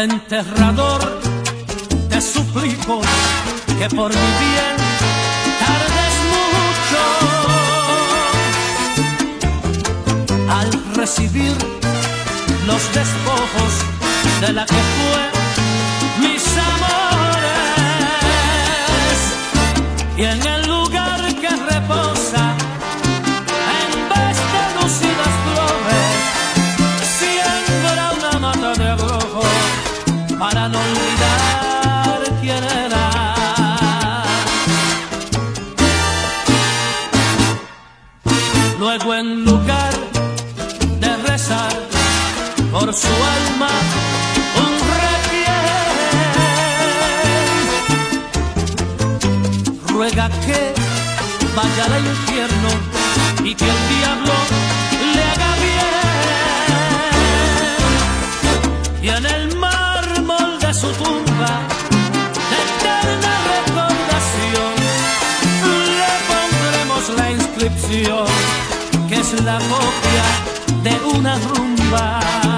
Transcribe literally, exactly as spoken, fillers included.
enterrador, te suplico que por mi bien tardes mucho al recibir los despojos de la que fue mis amores, y en el lugar que reposa en vez de lucidas flores siembra una mata de rojo para no olvidar quién era. Luego en lugar de rezar por su alma un requiem, ruega que vaya al infierno y que el diablo le haga bien, y en el mármol de su tumba de eterna recordación le pondremos la inscripción que es la copia de una rumba.